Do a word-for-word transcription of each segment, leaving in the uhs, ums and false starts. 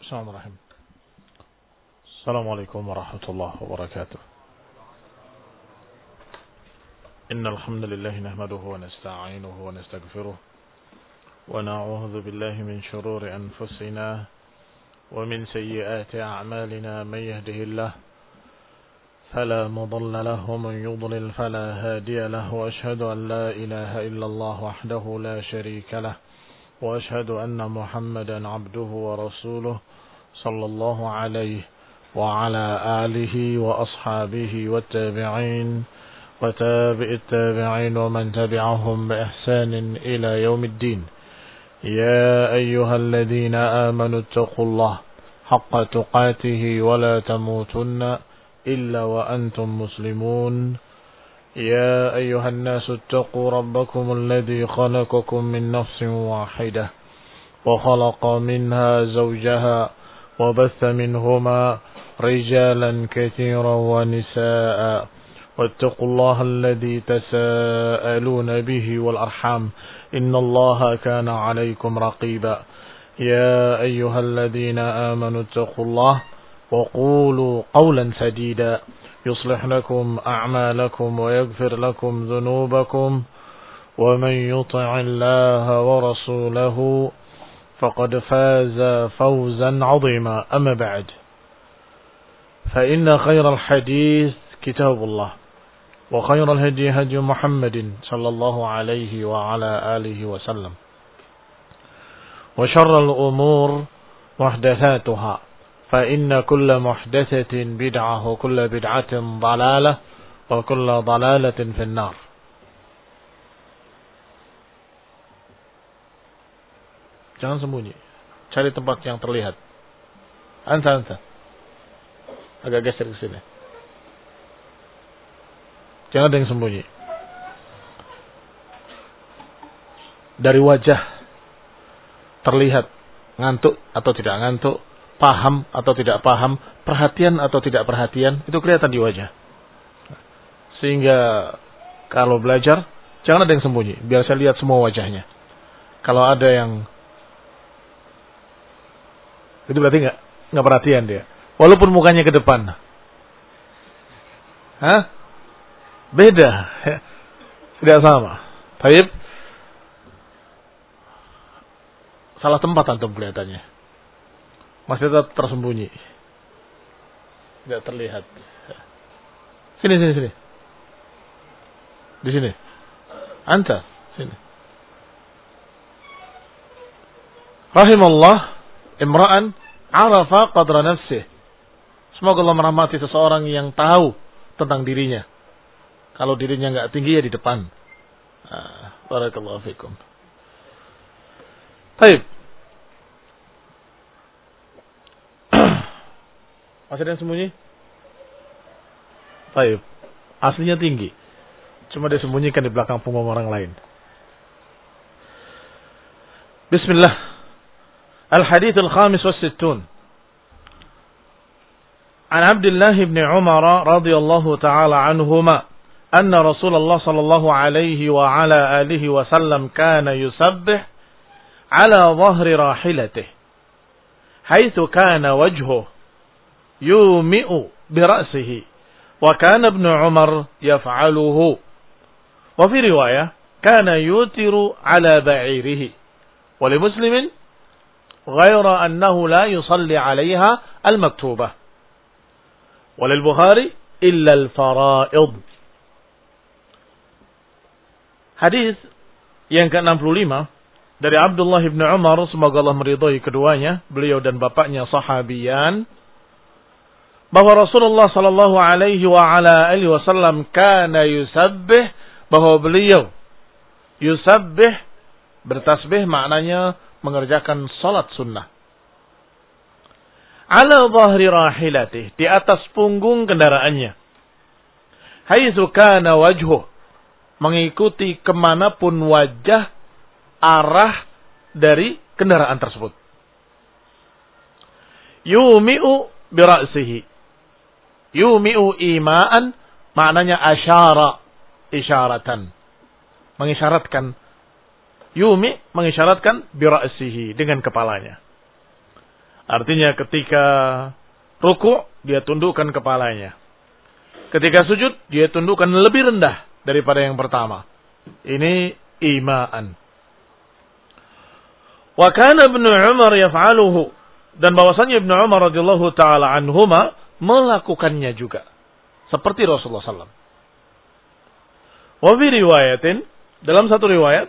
Bismillahirrahmanirrahim. Assalamualaikum warahmatullahi wabarakatuh. Innal hamdalillah nahmaduhu wa nasta'inuhu wa nastaghfiruh wa na'udzu billahi min shururi anfusina wa min sayyiati a'malina man yahdihillahu fala mudilla lahu wa man yudlil fala hadiya lahu wa ashhadu an la ilaha illallah wahdahu la sharika lahu wa ashhadu anna Muhammadan 'abduhu wa rasuluhu sallallahu alaihi wa ala alihi wa ashabihi wa tabi'in wa tabi'it tabi'in wa man tabi'ahum bi ihsanin ila yaumiddin. Ya ayyuhalladhina amanu ittaqullaha haqqa tuqatih wa la tamutunna illa wa antum muslimun. Ya ayyuhan nasu ittaqu rabbakum alladhi khalaqakum min nafsin wahidah wa khalaqa minha zawjaha wa batha minhuma rijalan katsiran wa nisaa wattaqullaha alladhi tasaaluna bihi wal arham innallaha kana 'alaykum raqiba. Ya ayyuhalladhina amanu ittaqullaha wa qulu qawlan sadida يصلح لكم أعمالكم ويغفر لكم ذنوبكم ومن يطع الله ورسوله فقد فاز فوزا عظيما. أما بعد فإن خير الحديث كتاب الله وخير الهدي هدي محمد صلى الله عليه وعلى آله وسلم وشر الأمور محدثاتها فإن كل محدثة بدعة وكل بدعة ضلالة وكل ضلالة في النار. Jangan sembunyi, cari tempat yang terlihat. Anta, anta, agak geser ke sini. Jangan ada yang sembunyi. Dari wajah terlihat ngantuk atau tidak ngantuk, paham atau tidak paham, perhatian atau tidak perhatian, itu kelihatan di wajah. Sehingga kalau belajar, jangan ada yang sembunyi, biar saya lihat semua wajahnya. Kalau ada yang itu berarti nggak nggak perhatian dia, walaupun mukanya ke depan. Hah? Beda, tidak sama. Baik, salah tempat antum kelihatannya. Masih tetap tersembunyi, tidak terlihat. Sini, sini, sini. Di sini. Anta, sini. Rahimallah imra'an arafa qadra nafsih. Semoga Allah merahmati seseorang yang tahu tentang dirinya. Kalau dirinya enggak tinggi ya di depan. Ah, barakallahu fikum. Baik. Masih ada yang sembunyi? Baik. Aslinya tinggi, cuma dia sembunyikan di belakang punggung orang lain. Bismillah. Al-hadits al-khamis wa sittun. An Abdullah ibn Umar radhiyallahu ta'ala anhuma anna Rasulullah sallallahu alaihi wa ala alihi wa sallam kana yusabbih ala dhahri rahilatihi haitsu kana wajhuhu yumi'u bira'sihi wa kana ibn Umar yaf'aluhu wa fi riwayah kana yutiru ala ba'irihi wa li muslimin ghayra annahu la yusalli 'alayha al-maktubah wa lil Bukhari illa al-fara'id. Hadis yang ke enam puluh lima dari Abdullah ibn Umar, semoga Allah meridhai keduanya, beliau dan bapaknya sahabiyan, bahwa Rasulullah sallallahu alaihi wa ala alihi wasallam kana yusabbih, bahwa beliau yusabbih, bertasbih maknanya mengerjakan salat sunnah. Ala dhahri rahilatih, di atas punggung kendaraannya. Haitsu kana wajhuh, mengikuti kemanapun wajah arah dari kendaraan tersebut. Yumi'u bira'sihi, yumi'u ima'an, maknanya asyara, isyaratan, mengisyaratkan. Yumi mengisyaratkan bira'sihi, dengan kepalanya. Artinya ketika ruku' dia tundukkan kepalanya. Ketika sujud dia tundukkan lebih rendah daripada yang pertama. Ini imaan. Wa kana Ibnu Umar yaf'aluhu, dan bahwasanya Ibnu Umar radhiyallahu taala anhuma melakukannya juga seperti Rasulullah sallallahu alaihi wasallam. Wa fi riwayatin, dalam satu riwayat,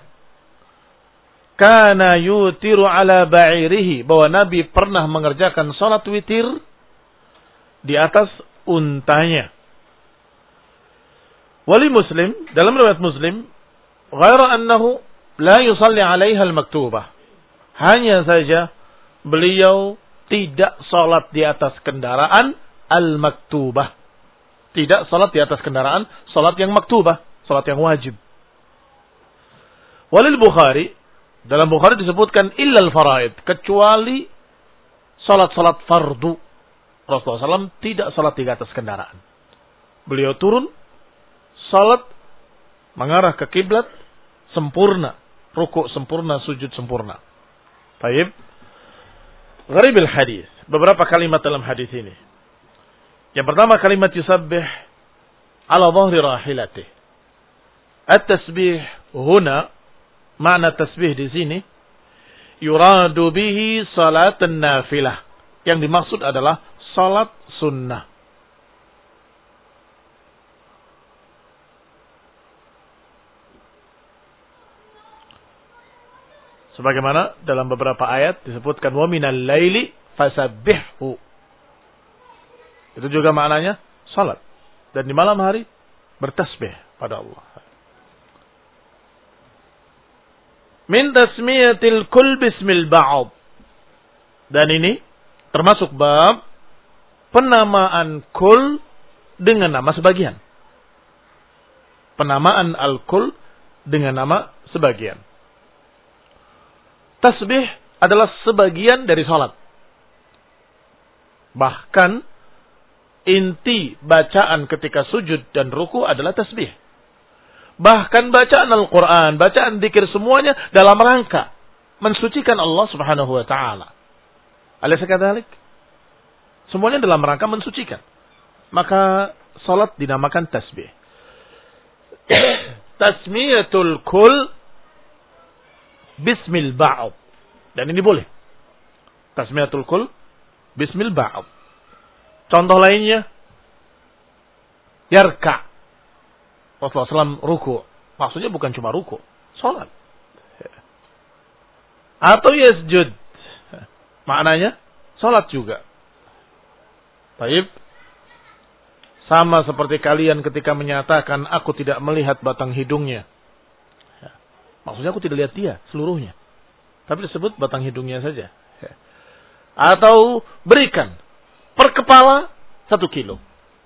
kana yutiru ala ba'irihi, bahwa Nabi pernah mengerjakan salat witir di atas untanya. Wali Muslim, dalam riwayat Muslim, ghaira annahu la yusalli 'alaiha al-maktubah. Hanya saja beliau tidak salat di atas kendaraan al-maktubah. Tidak salat di atas kendaraan salat yang maktubah, salat yang wajib. Walil Bukhari, dalam Bukhari disebutkan illal faraid, kecuali salat-salat fardu. Rasulullah sallallahu alaihi wasallam tidak salat di atas kendaraan. Beliau turun, salat mengarah ke kiblat sempurna, rukuk sempurna, sujud sempurna. Baik. Gharib al-hadis, beberapa kalimat dalam hadis ini. Yang pertama kalimat yusabbih ala dhahri rahilatih. At-tasbih huna, makna tasbih di sini, yuradu bihi salatan nafilah. Yang dimaksud adalah salat sunnah. Sebagaimana dalam beberapa ayat disebutkan wa minal laili fasabbihhu. Itu juga maknanya salat. Dan di malam hari bertasbih pada Allah. Min tasmiyatil kull bismil ba'd. Dan ini termasuk bab penamaan kul dengan nama sebagian. Penamaan al-kul dengan nama sebagian. Tasbih adalah sebagian dari salat. Bahkan inti bacaan ketika sujud dan ruku adalah tasbih. Bahkan bacaan Al-Quran, bacaan dzikir semuanya dalam rangka mensucikan Allah Subhanahu wa taala. Alaysa kadzalik? Semuanya dalam rangka mensucikan. Maka salat dinamakan tasbih. Tasmiyatul kull bismil ba'd. Dan ini boleh. Tasmiyatul kull bismil ba'd. Contoh lainnya, yarka. Rasulullah shallallahu alaihi wasallam ruku. Maksudnya bukan cuma ruku, salat. Atau yasjud. Maknanya salat juga. Baik. Sama seperti kalian ketika menyatakan aku tidak melihat batang hidungnya. Maksudnya aku tidak lihat dia seluruhnya. Tapi disebut batang hidungnya saja. Atau berikan per kepala satu kilo.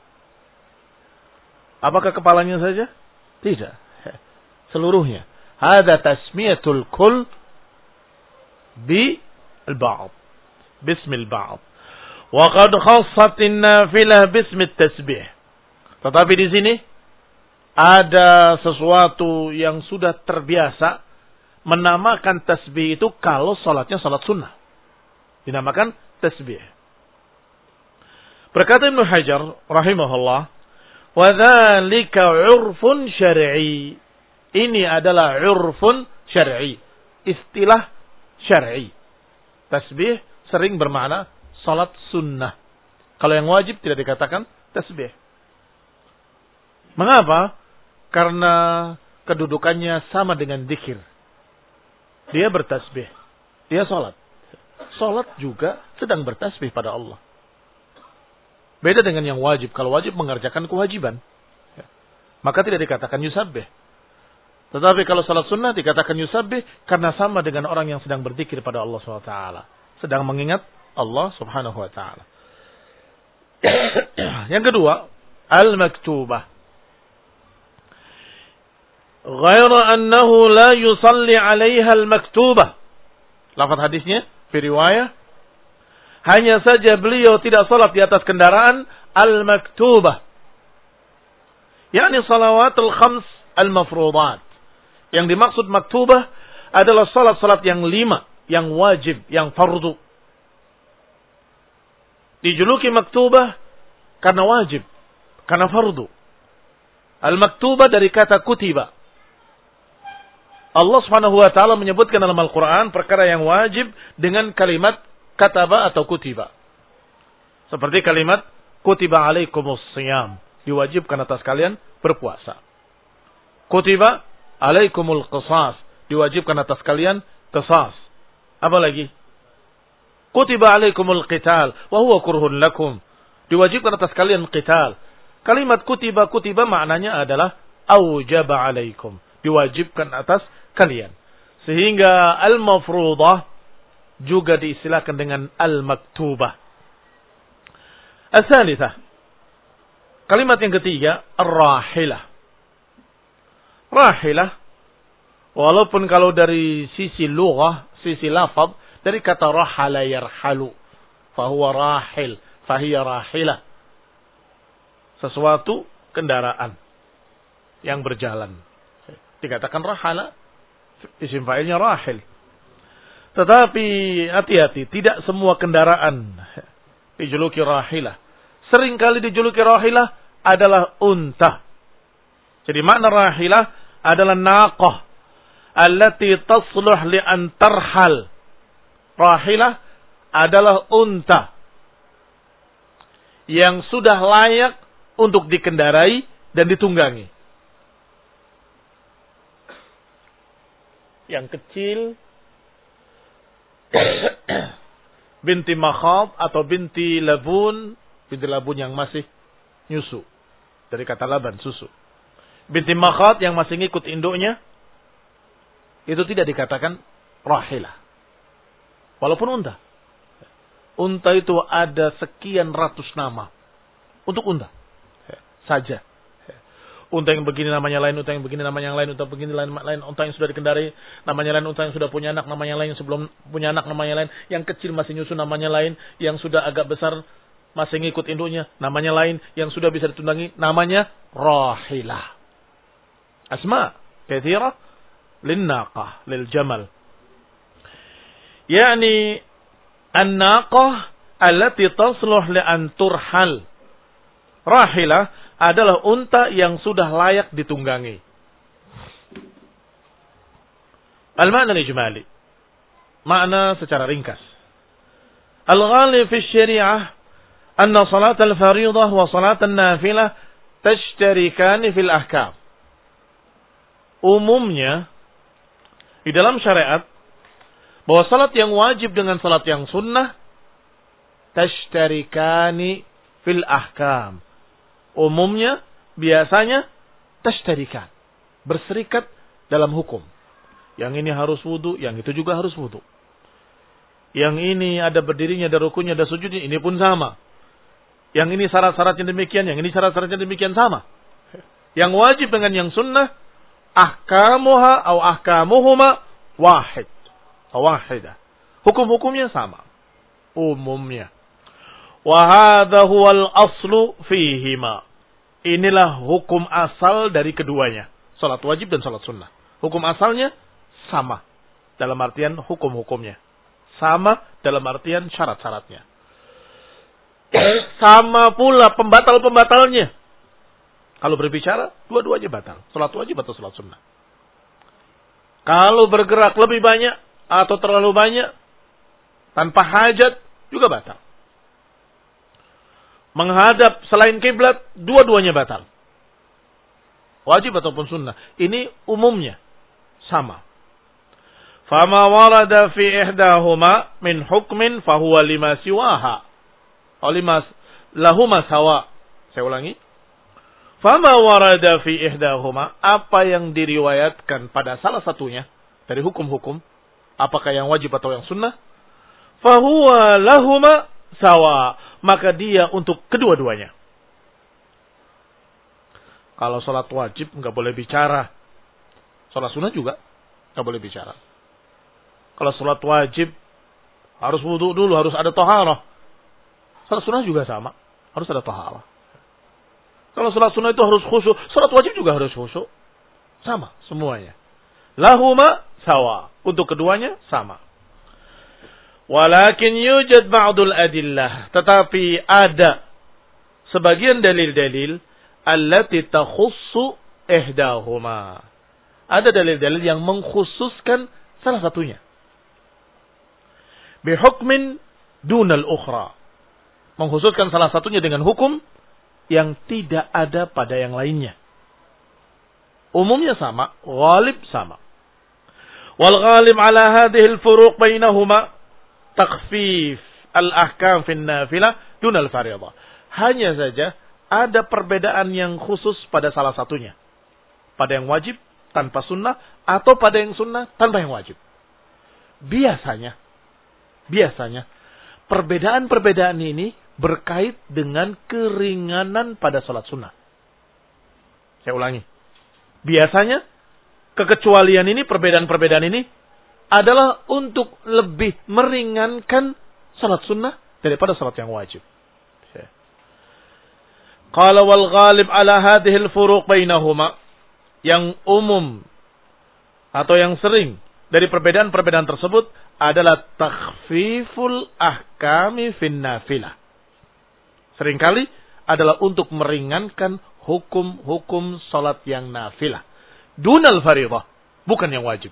Apakah kepalanya saja? Tidak. Seluruhnya. Hada tasmiyatul kull bi al-ba'd. Bismil ba'd. Wa qad khassatin nafilah bismit tasbih. Tetapi di sini ada sesuatu yang sudah terbiasa menamakan tasbih itu kalau salatnya salat sunnah. Dinamakan tasbih. Berkata Ibnu Hajar rahimahullah, wa dzalika 'urfun syar'i. Ini adalah 'urfun syar'i, istilah syar'i. Tasbih sering bermakna salat sunnah. Kalau yang wajib tidak dikatakan tasbih. Mengapa? Karena kedudukannya sama dengan dzikir. Dia bertasbih, dia salat. Salat juga sedang bertasbih pada Allah. Beda dengan yang wajib. Kalau wajib mengerjakan kewajiban, maka tidak dikatakan yusabbih. Tetapi kalau salat sunnah dikatakan yusabbih karena sama dengan orang yang sedang berzikir pada Allah subhanahu wa taala. Sedang mengingat Allah subhanahu wa taala. Yang kedua, al-maktubah. Ghaira annahu la yusalli 'alaiha al-maktubah. Lafaz hadisnya fi riwayah, hanya saja beliau tidak salat di atas kendaraan al-maktubah. yakni salawatul khams al-mafruḍat. Yang dimaksud maktubah adalah salat-salat yang lima, yang wajib, yang fardu. Dijuluki maktubah karena wajib, karena fardu. Al-maktubah dari kata kutiba. Allah Subhanahu wa taala menyebutkan dalam Al-Qur'an perkara yang wajib dengan kalimat kataba atau kutiba. Seperti kalimat kutiba alaikumus shiyam, diwajibkan atas kalian berpuasa. Kutiba alaikumul qisas, diwajibkan atas kalian qisas. Apa lagi? Kutiba alaikumul qital wa huwa kurhun lakum, diwajibkan atas kalian qital. Kalimat kutiba kutiba maknanya adalah aujaba alaikum, diwajibkan atas kalian. Sehingga al-mafruḍah juga diistilahkan dengan al-maktubah. As-salitsah, kalimat yang ketiga, ar-rahilah. Rahilah, walaupun kalau dari sisi lughah, sisi lafaz, dari kata rahala yarhalu, fahuwa rahil, fahiya rahilah. Sesuatu kendaraan yang berjalan. Dikatakan rahala, isim fa'ilnya rahil. Tetapi hati-hati, tidak semua kendaraan dijuluki rahilah. Seringkali dijuluki rahilah adalah unta. Jadi makna rahilah adalah naqah allati tasluh li an tarhal. Rahilah adalah unta yang sudah layak untuk dikendarai dan ditunggangi. Yang kecil, binti makhab atau binti labun, binti labun yang masih nyusu, dari kata laban, susu. Binti makhab yang masih ngikut induknya, itu tidak dikatakan rahilah. Walaupun unta. Unta itu ada sekian ratus nama untuk unta saja. Unta yang begini namanya lain, unta yang begini namanya yang lain, unta begini lain, lain, unta yang sudah dikendarai namanya lain, unta yang sudah punya anak namanya lain, yang sebelum punya anak namanya lain, yang kecil masih nyusu namanya lain, yang sudah agak besar masih ngikut induknya namanya lain, yang sudah bisa ditunggangi namanya rahilah. Asma katsirah lin-naqah, lil-jamal. Yani an-naqah allati tasluh li an turhal. Rahilah adalah unta yang sudah layak ditunggangi. Al-ma'na al-ijmali. Makna secara ringkas. Al-ghalib fi syariah anna salat al-fariḍah wa salat an-nafilah tashtarikan fil ahkam. Umumnya di dalam syariat bahwa salat yang wajib dengan salat yang sunnah tashtarikani fil ahkam. Umumnya, biasanya, tashtarikan. Berserikat dalam hukum. Yang ini harus wudu, yang itu juga harus wudu. Yang ini ada berdirinya, ada rukunya, ada sujudnya, ini pun sama. Yang ini syarat-syaratnya demikian, yang ini syarat-syaratnya demikian sama. Yang wajib dengan yang sunnah, ahkamuha atau ahkamuhuma wahid. Wahidah. Hukum-hukumnya sama. Umumnya. Wa hadha huwal aslu fihima. Inilah hukum asal dari keduanya. Salat wajib dan salat sunnah. Hukum asalnya sama. Dalam artian hukum-hukumnya. Sama dalam artian syarat-syaratnya. Sama pula pembatal-pembatalnya. Kalau berbicara, dua-duanya batal. Salat wajib atau salat sunnah. Kalau bergerak lebih banyak atau terlalu banyak, tanpa hajat, juga batal. Menghadap selain kiblat, dua-duanya batal. Wajib ataupun sunnah. Ini umumnya sama. Fama warada fi ihdahuma min hukmin fahuwa lima siwaha. Atau lima lahuma sawa. Saya ulangi. Fama warada fi ihdahuma, apa yang diriwayatkan pada salah satunya dari hukum-hukum, apakah yang wajib atau yang sunnah, fahuwa lahuma sawa, maka dia untuk kedua-duanya. Kalau salat wajib nggak boleh bicara, salat sunnah juga nggak boleh bicara. Kalau salat wajib harus wudu dulu, harus ada taharah. Salat sunnah juga sama, harus ada taharah. Kalau salat sunnah itu harus khusyuk, salat wajib juga harus khusyuk. Sama semuanya. Lahuma sawa, untuk keduanya sama. Walakin yujad ba'dul adillah. Tetapi ada sebagian dalil-dalil allati takhussu ihdahuma. Ada dalil-dalil yang mengkhususkan salah satunya. Bihukmin dunal ukhra. Mengkhususkan salah satunya dengan hukum yang tidak ada pada yang lainnya. Umumnya sama, ghalib sama. Wal ghalib ala hadhihi al-furuq bainahuma takhfif al-ahkam fi an-nafilah dunal fardhah. Hanya saja ada perbedaan yang khusus pada salah satunya. Pada yang wajib tanpa sunnah atau pada yang sunnah tanpa yang wajib. Biasanya biasanya perbedaan-perbedaan ini berkait dengan keringanan pada salat sunnah. Saya ulangi. Biasanya kekecualian ini, perbedaan-perbedaan ini adalah untuk lebih meringankan salat sunnah daripada salat yang wajib. Qala wal ghalib ala hadhihi al-furuq bainahuma. Yang umum atau yang sering dari perbedaan-perbedaan tersebut adalah takhfiful ahkami fin nafilah. Seringkali adalah untuk meringankan hukum-hukum salat yang nafilah. Dunal faridah, bukan yang wajib.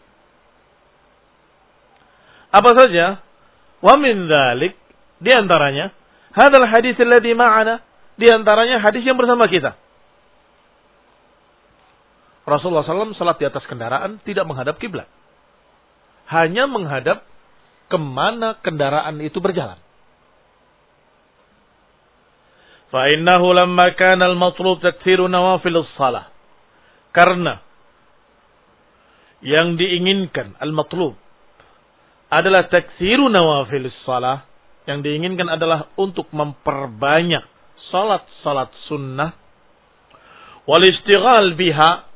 Apa saja? Wa min dzalik, di antaranya hadzal hadits alladhi ma'ana, di antaranya hadis yang bersama kita. Rasulullah sallallahu alaihi wasallam salat di atas kendaraan tidak menghadap kiblat. Hanya menghadap kemana kendaraan itu berjalan. Fa innahu lamma kana al-matlub taktsiru nawafilus shalah. Karena yang diinginkan al-matlub adalah taktsiru nawafilus shalah, yang diinginkan adalah untuk memperbanyak salat-salat sunnah wal istighal biha,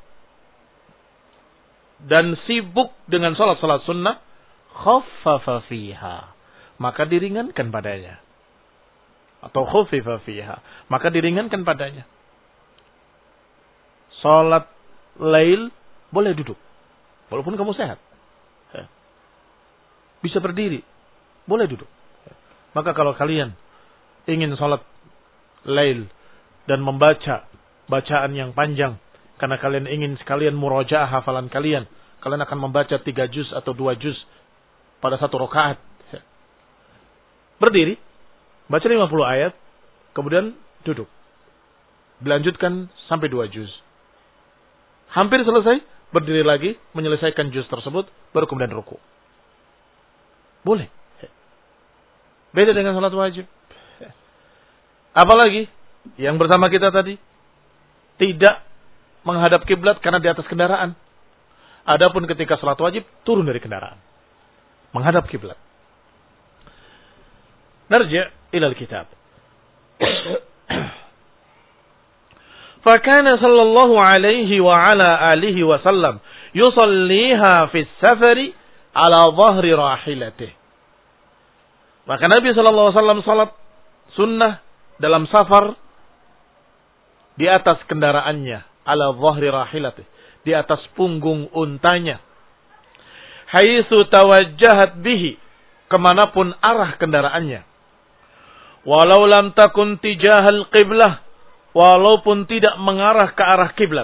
dan sibuk dengan salat-salat sunnah, khaffafa fiha, maka diringankan padanya. Atau khuffifa fiha, maka diringankan padanya. Salat lail boleh duduk, walaupun kamu sehat. Bisa berdiri, boleh duduk. Maka kalau kalian ingin salat lail dan membaca bacaan yang panjang, karena kalian ingin sekalian murajaah hafalan kalian, kalian akan membaca tiga juz atau dua juz pada satu rakaat. Berdiri, baca lima puluh ayat, kemudian duduk. Dilanjutkan sampai dua juz. Hampir selesai, berdiri lagi, menyelesaikan juz tersebut, baru kemudian ruku. Boleh. Beda dengan salat wajib. Apalagi yang bersama kita tadi, tidak menghadap kiblat karena di atas kendaraan. Adapun ketika salat wajib, turun dari kendaraan, menghadap kiblat. Narji' ila al-kitab. Fakana sallallahu alaihi wa ala alihi wa sallam yusalliha fi safari ala dhahri rahilatih. Maka Nabi sallallahu alaihi wasallam salat sunnah dalam safar di atas kendaraannya, ala dhahri rahilatih, di atas punggung untanya. Haitsu tawajjahat bihi, kemanapun arah kendaraannya. Walau lam takun tijahal qiblah, walaupun tidak mengarah ke arah kiblat.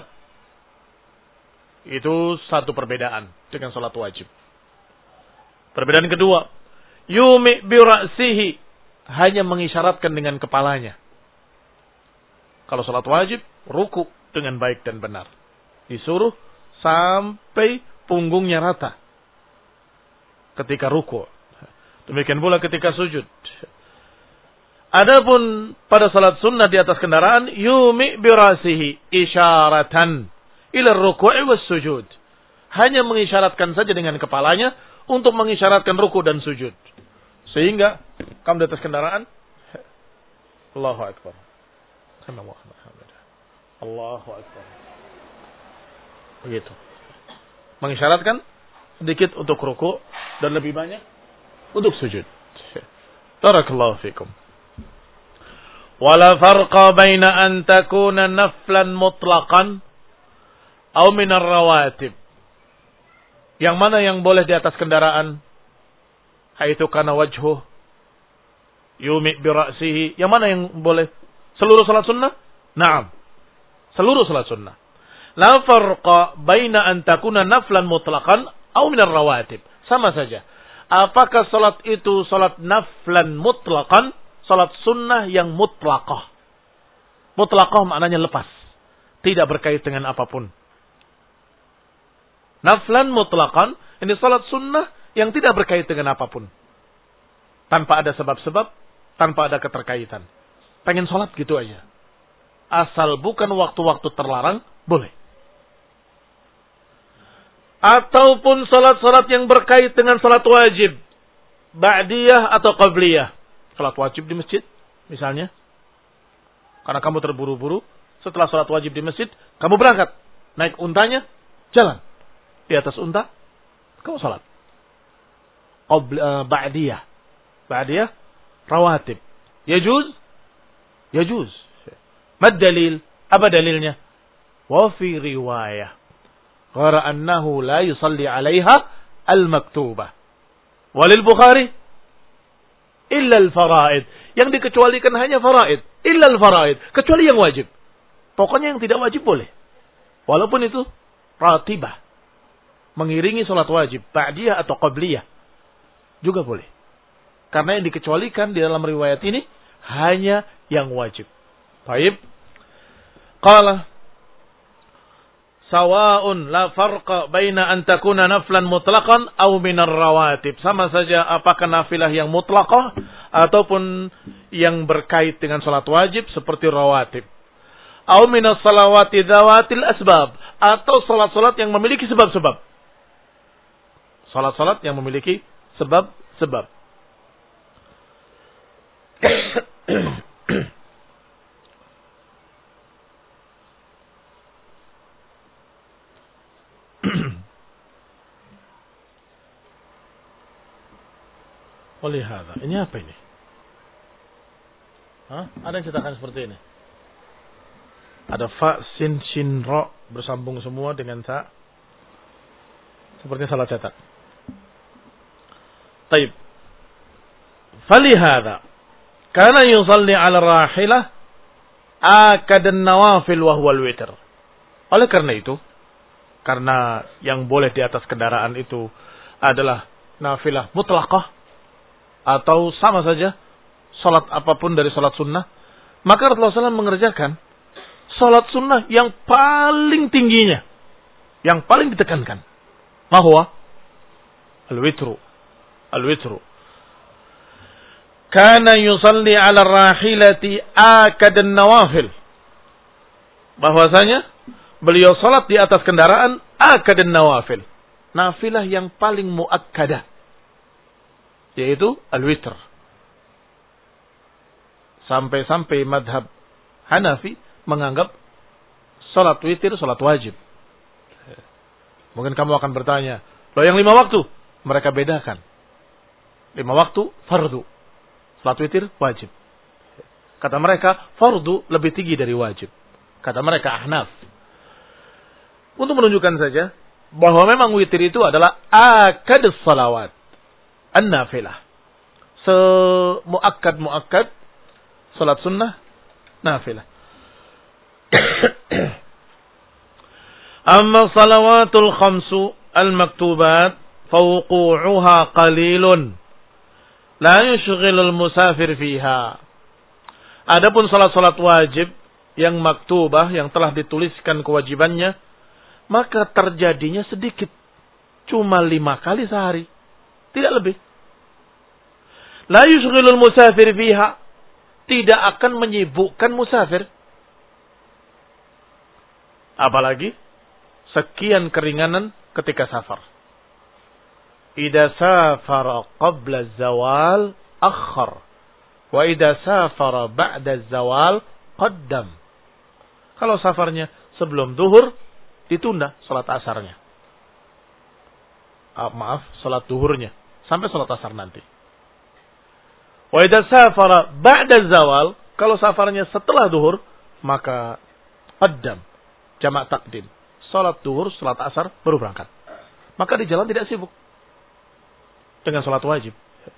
Itu satu perbedaan dengan salat wajib. Perbedaan kedua, yumi bi ra'sihi, hanya mengisyaratkan dengan kepalanya. Kalau salat wajib, ruku dengan baik dan benar. Disuruh sampai punggungnya rata ketika ruku. Demikian pula ketika sujud. Adapun pada salat sunnah di atas kendaraan, yumi bi ra'sihi isyaratan ila ruku'i was sujud. Hanya mengisyaratkan saja dengan kepalanya untuk mengisyaratkan ruku dan sujud. Sehingga kamu di atas kendaraan, Allahu Akbar. Allahu Akbar. Begitu. Mengisyaratkan sedikit untuk ruku dan lebih banyak untuk sujud. Barakallahu fikum. Wala farqa baina an takuna naflan mutlaqan aw min ar-rawatib. Yang mana yang boleh di atas kendaraan? haitsu kana wajhuh yumi bi ra'sihi. Yang mana yang boleh? Seluruh salat sunnah? Naam. Seluruh salat sunnah. La farqa baina an takuna naflan mutlaqan aw min ar-rawatib. Sama saja. Apakah salat itu salat naflan mutlaqan, salat sunnah yang mutlaqah? Mutlaqah maknanya lepas, tidak berkait dengan apapun. Naflan mutlaqan, ini salat sunnah yang tidak berkait dengan apapun. Tanpa ada sebab-sebab, tanpa ada keterkaitan. Pengen salat gitu aja. Asal bukan waktu-waktu terlarang, boleh. Ataupun salat-salat yang berkait dengan salat wajib. Ba'diyah atau qabliyah. Salat wajib di masjid, misalnya. Karena kamu terburu-buru, setelah salat wajib di masjid, kamu berangkat. Naik untanya, jalan. Di atas unta, kamu salat. Qabl, uh, ba'diyah. Ba'diyah, rawatib. Yajuz? Yajuz. Mad dalil? Apa dalilnya? Wa fi riwayah. Ghara annahu la yusalli alaiha al-maktubah. Walil Bukhari? Illa al-faraid. Yang dikecualikan hanya faraid. Illa al-faraid. Kecuali yang wajib. Pokoknya yang tidak wajib boleh. Walaupun itu ratibah. Mengiringi sholat wajib, ba'diyah atau qabliyah, juga boleh. Karena yang dikecualikan di dalam riwayat ini hanya yang wajib. Baik. Qala sawa'un la farqa baina an takuna naflan mutlaqan aw min ar-rawatib. Sama saja apakah nafilah yang mutlaqah ataupun yang berkait dengan salat wajib seperti rawatib. Aw min as-salawati dzawatil asbab, atau salat-salat yang memiliki sebab-sebab. Salat-salat yang memiliki sebab-sebab. Oleh hada, ini apa ini? Hah? Ada yang cetakan seperti ini? Ada fa, sin, shin, ro bersambung semua dengan ta. Seperti salah cetak. Taib. Falihada kana yusalli ala rahilah akadan nawafil wa huwa al-witr. Oleh karena itu, karena yang boleh di atas kendaraan itu adalah nafilah mutlaqah atau sama saja salat apapun dari salat sunnah, maka Rasulullah shallallahu alaihi wasallam mengerjakan salat sunnah yang paling tingginya, yang paling ditekankan. Mahwa al-witru. Al-witru. Kana yusalli ala rahilati akadan nawafil. Bahwasanya beliau salat di atas kendaraan akadan nawafil. Nafilah yang paling muakkadah, yaitu al-witr. Sampai-sampai madhab Hanafi menganggap salat witir salat wajib. Mungkin kamu akan bertanya, loh yang lima waktu? Mereka bedakan. Lima waktu, fardu. Salat witir, wajib. Kata mereka, fardu lebih tinggi dari wajib. Kata mereka, Ahnaf. Untuk menunjukkan saja, bahwa memang witir itu adalah akadus salawat. An-nafilah. Semuakkad-muakkad, salat sunnah, nafilah. Amma salawatul khamsu al-maktubat fawqu'uha qalilun la yushghilul musafir fiha. Adapun salat-salat wajib yang maktubah yang telah dituliskan kewajibannya, maka terjadinya sedikit, cuma lima kali sehari, tidak lebih. La yushghilul musafir fiha, tidak akan menyibukkan musafir. Apalagi sekian keringanan ketika safar. Idza safara qabla zawal akhar, wa idza safara ba'da zawal qaddam. Kalau safarnya sebelum zuhur, ditunda salat asarnya. Ah, maaf, salat zuhurnya sampai salat asar nanti. Wa idza safara ba'da zawal, kalau safarnya setelah zuhur, maka qaddam, jamak takdim. Salat zuhur, salat asar, baru berangkat. Maka di jalan tidak sibuk dengan salat wajib.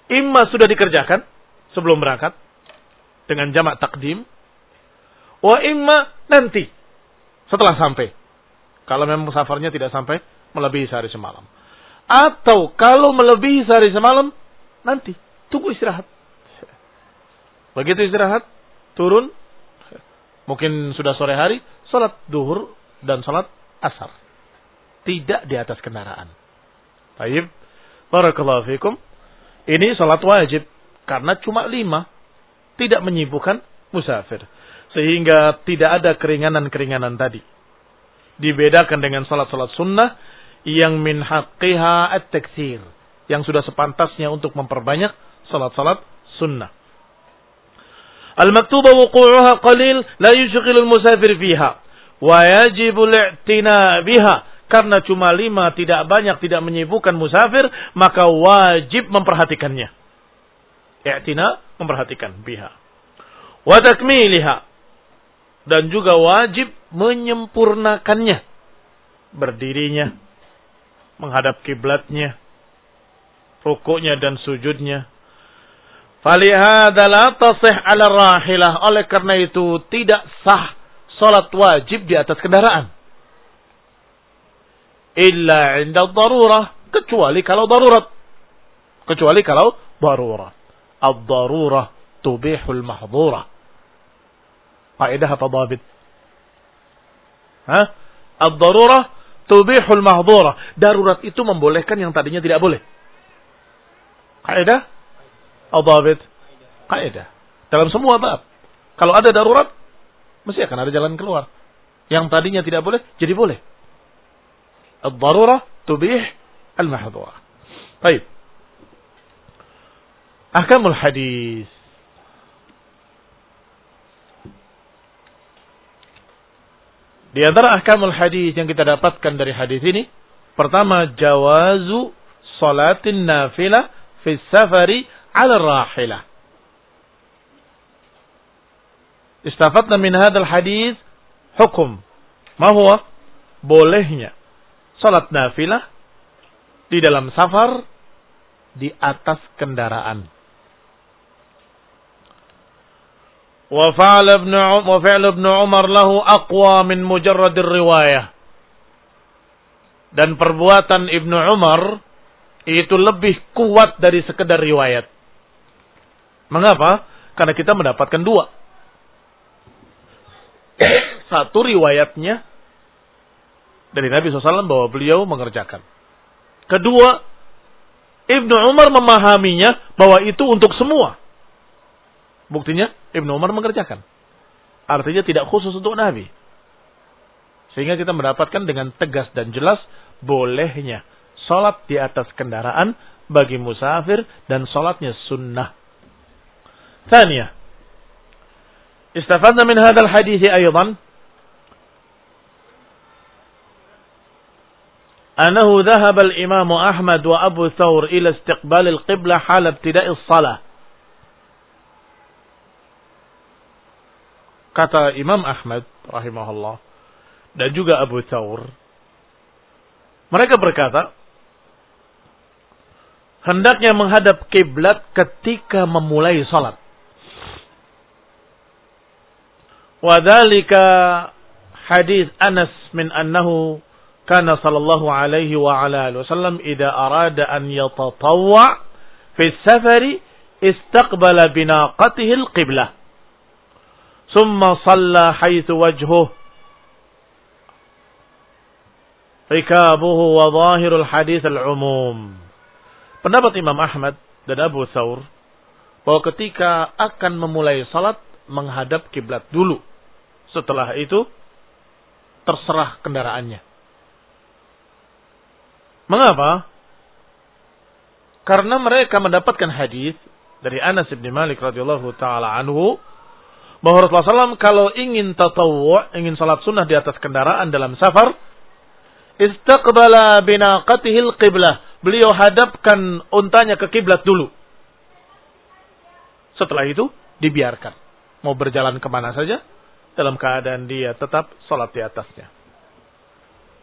Imma sudah dikerjakan sebelum berangkat dengan jamak takdim, wa imma nanti setelah sampai. Kalau memang safarnya tidak sampai melebihi sehari semalam. Atau kalau melebihi sehari semalam, nanti tunggu istirahat. Begitu istirahat, turun, mungkin sudah sore hari, salat duhur dan salat asar. Tidak di atas kendaraan. Baik, barakallahu fikum. Ini salat wajib karena cuma lima, tidak menyibukkan musafir, sehingga tidak ada keringanan-keringanan tadi. Dibedakan dengan salat-salat sunnah yang min haqqiha at-taktsir, yang sudah sepantasnya untuk memperbanyak salat-salat sunnah. Al-maktuba wuqu'uha qalil la yushghilu al-musafir fiha wa yajibu al-i'tina biha. Karena cuma lima, tidak banyak, tidak menyibukkan musafir, maka wajib memperhatikannya. I'tina, memperhatikan biha. Wa takmiliha, dan juga wajib menyempurnakannya. Berdirinya, menghadap kiblatnya, rukuknya dan sujudnya. Falihada la tasih ala rahilah. Oleh karena itu tidak sah salat wajib di atas kendaraan. Illa inda darurah, kecuali kalau darurat. Kecuali kalau darurat. Ad-darurah tubihul mahdhurah. Kaidah apa dhabit? Hah? Ad-darurah tubihul mahdhurah. Darurat itu membolehkan yang tadinya tidak boleh. Kaidah? Ad-dhabit? Kaidah. Dalam semua bab. Kalau ada darurat, mesti akan ada jalan keluar. Yang tadinya tidak boleh, jadi boleh. Ad-darurah tubih al-mahdhurah. Baik. Ahkamul hadis. Di antara ahkamul hadis yang kita dapatkan dari hadis ini, pertama, jawazu salatin nafilah fi safari ala rahilah. Istafadna min hadzal hadis hukum. Ma huwa? Bolehnya salat nafilah di dalam safar di atas kendaraan. Wa fa'ala ibn wa fi'l ibn Umar lahu aqwa min mujarrad riwayah. Dan perbuatan Ibnu Umar itu lebih kuat dari sekedar riwayat. Mengapa? Karena kita mendapatkan dua. Satu riwayatnya dari Nabi shallallahu alaihi wasallam bahwa beliau mengerjakan. Kedua, Ibnu Umar memahaminya bahwa itu untuk semua. Buktinya Ibnu Umar mengerjakan. Artinya tidak khusus untuk Nabi. Sehingga kita mendapatkan dengan tegas dan jelas bolehnya salat di atas kendaraan bagi musafir dan salatnya sunnah. Tsaniyah. Istafadna min hadzal hadits aidan أنه ذهب الإمام أحمد وأبو ثور إلى استقبال القبلة حال ابتداء الصلاة. Kata Imam Ahmad rahimahullah dan juga Abu Thawr, mereka berkata hendaknya menghadap kiblat ketika memulai salat. Wa dzalika hadis Anas min annahu kana sallallahu alaihi wa ala alihi wasallam idza arada an yatatawwa fi safari istaqbala binaqatihi al-qiblah thumma shalla haythu wajhuhu rikabuhu wa zahirul hadits al-umum. Pendapat Imam Ahmad dan Abu Thawr bahwa ketika akan memulai salat menghadap kiblat dulu, setelah itu terserah kendaraannya. Mengapa? Karena mereka mendapatkan hadis dari Anas bin Malik radhiyallahu taala anhu bahwa Rasulullah shallallahu alaihi wasallam kalau ingin tatawwu', ingin salat sunnah di atas kendaraan dalam safar, istaqbala binaqatihi al-qiblah. Beliau hadapkan untanya ke kiblat dulu. Setelah itu dibiarkan. Mau berjalan kemana saja dalam keadaan dia tetap salat di atasnya.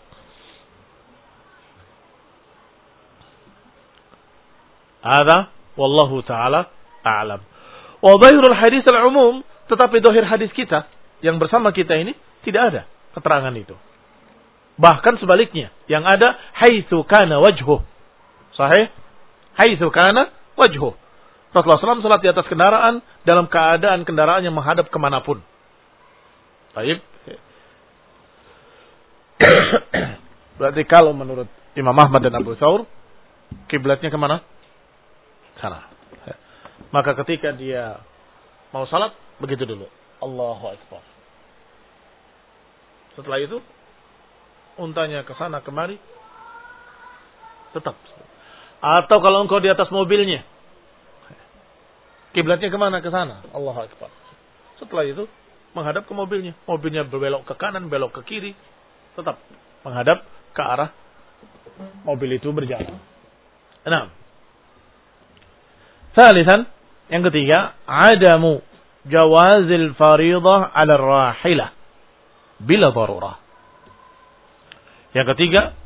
Ada Wallahu ta'ala a'lam. Wa dhahirul hadis al-umum, tetapi dhahir hadis kita yang bersama kita ini tidak ada keterangan itu. Bahkan sebaliknya, yang ada haitsu kana wajhuh. Sahih? Haitsu kana wajhuh. Rasulullah shallallahu alaihi wasallam salat di atas kendaraan dalam keadaan kendaraannya menghadap kemanapun. Baik. Berarti kalau menurut Imam Ahmad dan Abu Thawr, kiblatnya kemana? Sana. Maka ketika dia mau salat, begitu dulu. Allahu Akbar. Setelah itu, untanya ke sana kemari, tetap. Atau kalau engkau di atas mobilnya, kiblatnya kemana? Ke sana. Allahu Akbar. Setelah itu, menghadap ke mobilnya. Mobilnya berbelok ke kanan, belok ke kiri. Tetap menghadap ke arah mobil itu berjalan. Enam. Salisan, yang ketiga, adamu jawazil faridah ala rahilah bila darurah. Yang ketiga,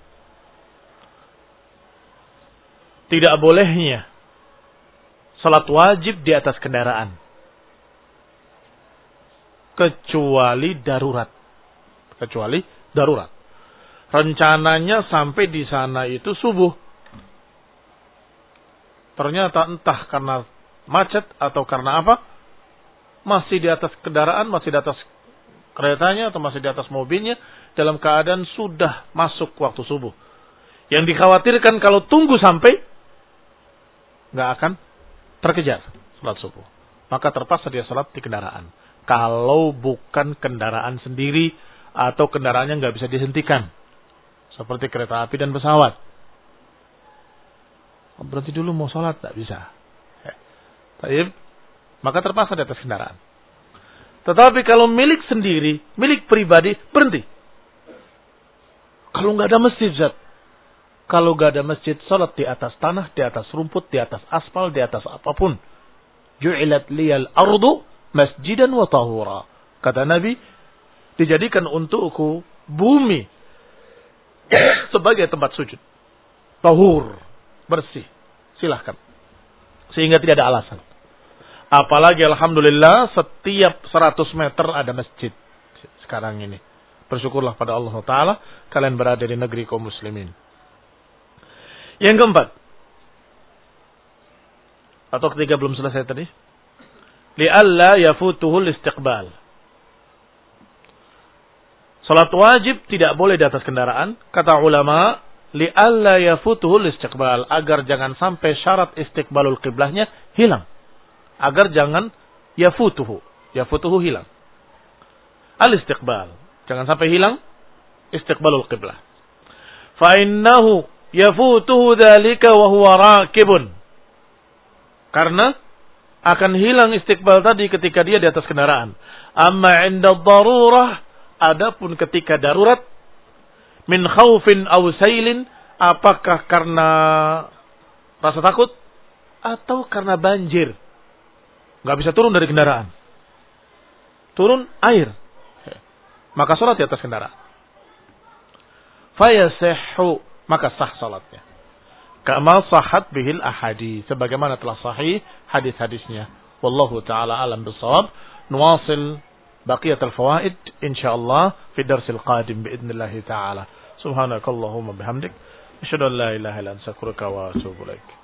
tidak bolehnya salat wajib di atas kendaraan kecuali darurat. Kecuali darurat. Rencananya sampai di sana itu subuh. Ternyata entah karena macet atau karena apa, masih di atas kendaraan, masih di atas keretanya atau masih di atas mobilnya, dalam keadaan sudah masuk waktu subuh. Yang dikhawatirkan kalau tunggu sampai, nggak akan terkejar salat subuh. Maka terpaksa dia salat di kendaraan. Kalau bukan kendaraan sendiri atau kendaraannya nggak bisa dihentikan, seperti kereta api dan pesawat. Berhenti dulu mau salat, nggak bisa. Baik, maka terpaksa di atas kendaraan. Tetapi kalau milik sendiri, milik pribadi, berhenti. Kalau nggak ada masjid, Zat. Kalau nggak ada masjid, salat di atas tanah, di atas rumput, di atas aspal, di atas apapun. Ju'ilat liyal ardu masjidan wa tahura. Kata Nabi, dijadikan untukku bumi sebagai tempat sujud. Tahur, bersih. Silahkan. Sehingga tidak ada alasan. Apalagi alhamdulillah setiap seratus meter ada masjid sekarang ini. Bersyukurlah pada Allah Ta'ala kalian berada di negeri kaum muslimin. Yang keempat. Atau ketiga belum selesai tadi. Li'alla yafutuhul istiqbal. Salat wajib tidak boleh di atas kendaraan. Kata ulama, li'alla yafutuhul istiqbal. Agar jangan sampai syarat istiqbalul qiblahnya hilang. Agar jangan yafutuhu. Yafutuhu hilang. Al-istiqbal. Jangan sampai hilang istiqbalul qiblah. Fa'innahu yafutuhu dhalika wa huwa rakibun. Karena akan hilang istiqbal tadi ketika dia di atas kendaraan. Amma inda darurah, adapun ketika darurat, min khawfin aw sailin, apakah karena rasa takut atau karena banjir, nggak bisa turun dari kendaraan, turun air, maka salat di atas kendaraan. Fayasihhu, maka sah salatnya. Kama sahhat bihil ahadi, sebagaimana telah sahih hadis-hadisnya. Wallahu taala alam bisawab. Nuwasil baqiyat al-fawaid insyaallah fi darsil qadim biidznillah taala. Subhanakallahumma bihamdik asyhadu an la ilaha illa anta astaghfiruka wa atubu ilaik.